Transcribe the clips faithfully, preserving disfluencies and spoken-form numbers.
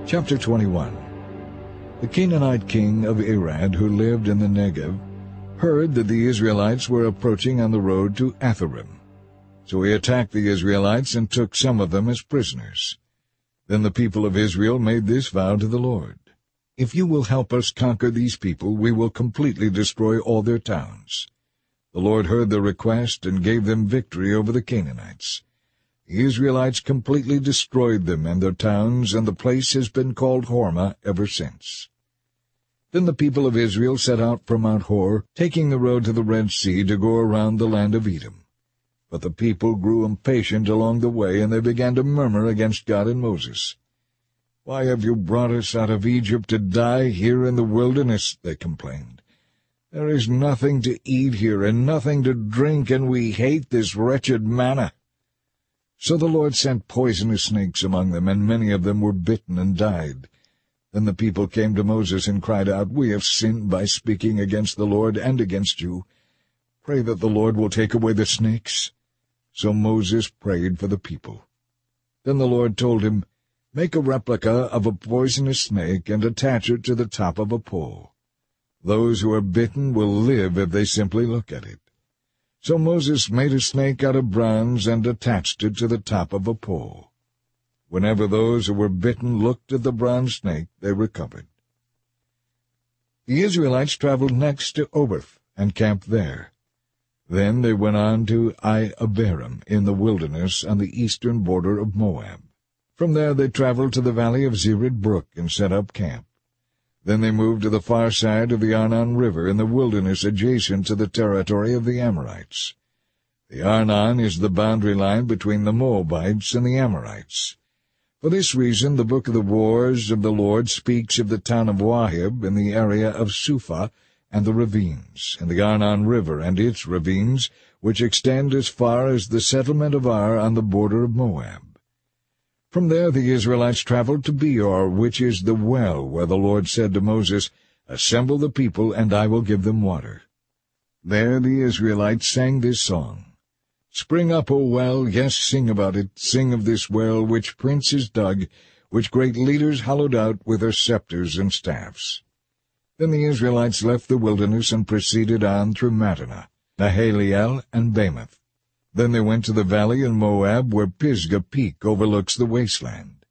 Chapter twenty-one. The Canaanite king of Arad, who lived in the Negev, heard that the Israelites were approaching on the road to Atharim. So he attacked the Israelites and took some of them as prisoners. Then the people of Israel made this vow to the Lord: "If you will help us conquer these people, we will completely destroy all their towns." The Lord heard their request and gave them victory over the Canaanites. The Israelites completely destroyed them and their towns, and the place has been called Hormah ever since. Then the people of Israel set out from Mount Hor, taking the road to the Red Sea to go around the land of Edom. But the people grew impatient along the way, and they began to murmur against God and Moses. "Why have you brought us out of Egypt to die here in the wilderness?" they complained. "There is nothing to eat here and nothing to drink, and we hate this wretched manna." So the Lord sent poisonous snakes among them, and many of them were bitten and died. Then the people came to Moses and cried out, "We have sinned by speaking against the Lord and against you. Pray that the Lord will take away the snakes." So Moses prayed for the people. Then the Lord told him, "Make a replica of a poisonous snake and attach it to the top of a pole. Those who are bitten will live if they simply look at it." So Moses made a snake out of bronze and attached it to the top of a pole. Whenever those who were bitten looked at the bronze snake, they recovered. The Israelites traveled next to Oboth and camped there. Then they went on to Ai-Abarim in the wilderness on the eastern border of Moab. From there they traveled to the valley of Zered Brook and set up camp. Then they moved to the far side of the Arnon River in the wilderness adjacent to the territory of the Amorites. The Arnon is the boundary line between the Moabites and the Amorites. For this reason the book of the wars of the Lord speaks of the town of Wahib in the area of Suphah and the ravines, and the Arnon River and its ravines, which extend as far as the settlement of Ar on the border of Moab. From there the Israelites traveled to Beor, which is the well where the Lord said to Moses, "Assemble the people, and I will give them water." There the Israelites sang this song: "Spring up, O well, yes, sing about it, sing of this well which princes dug, which great leaders hollowed out with their scepters and staffs." Then the Israelites left the wilderness and proceeded on through Mattanah, Nahaliel, and Bamoth. Then they went to the valley in Moab, where Pisgah Peak overlooks the wasteland.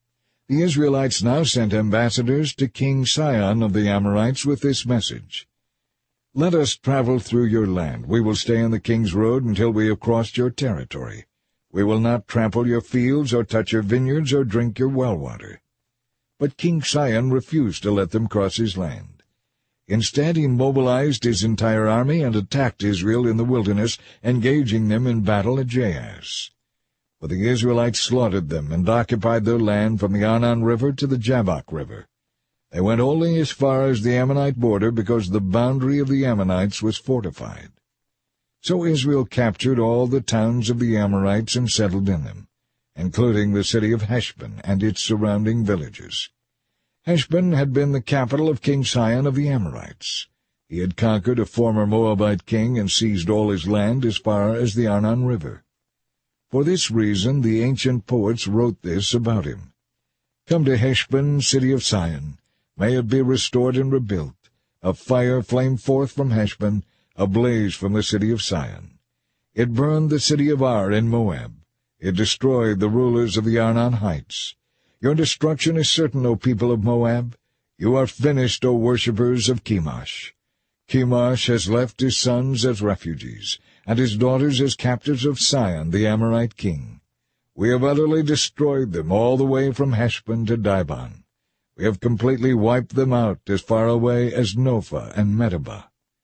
The Israelites now sent ambassadors to King Sihon of the Amorites with this message: "Let us travel through your land. We will stay on the king's road until we have crossed your territory. We will not trample your fields or touch your vineyards or drink your well water." But King Sihon refused to let them cross his land. Instead, he mobilized his entire army and attacked Israel in the wilderness, engaging them in battle at Jahaz. But the Israelites slaughtered them and occupied their land from the Arnon River to the Jabbok River. They went only as far as the Ammonite border because the boundary of the Ammonites was fortified. So Israel captured all the towns of the Amorites and settled in them, including the city of Heshbon and its surrounding villages. Heshbon had been the capital of King Sihon of the Amorites. He had conquered a former Moabite king and seized all his land as far as the Arnon River. For this reason the ancient poets wrote this about him: "Come to Heshbon, city of Sihon. May it be restored and rebuilt. A fire flamed forth from Heshbon, a blaze from the city of Sihon. It burned the city of Ar in Moab. It destroyed the rulers of the Arnon heights. Your destruction is certain, O people of Moab. You are finished, O worshippers of Chemosh. Chemosh has left his sons as refugees, and his daughters as captives of Sihon, the Amorite king. We have utterly destroyed them all the way from Heshbon to Dibon. We have completely wiped them out as far away as Nophah and Medeba."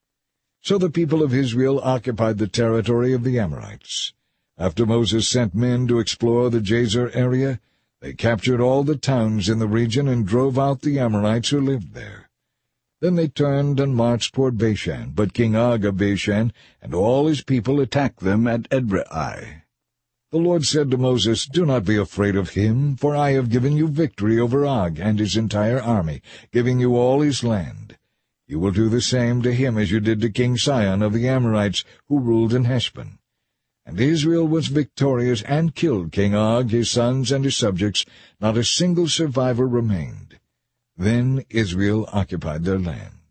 So the people of Israel occupied the territory of the Amorites. After Moses sent men to explore the Jazer area, they captured all the towns in the region and drove out the Amorites who lived there. Then they turned and marched toward Bashan, but King Og of Bashan and all his people attacked them at Edrei. The Lord said to Moses, "Do not be afraid of him, for I have given you victory over Og and his entire army, giving you all his land. You will do the same to him as you did to King Sihon of the Amorites, who ruled in Heshbon. And Israel was victorious and killed King Og, his sons, and his subjects. Not a single survivor remained. Then Israel occupied their land.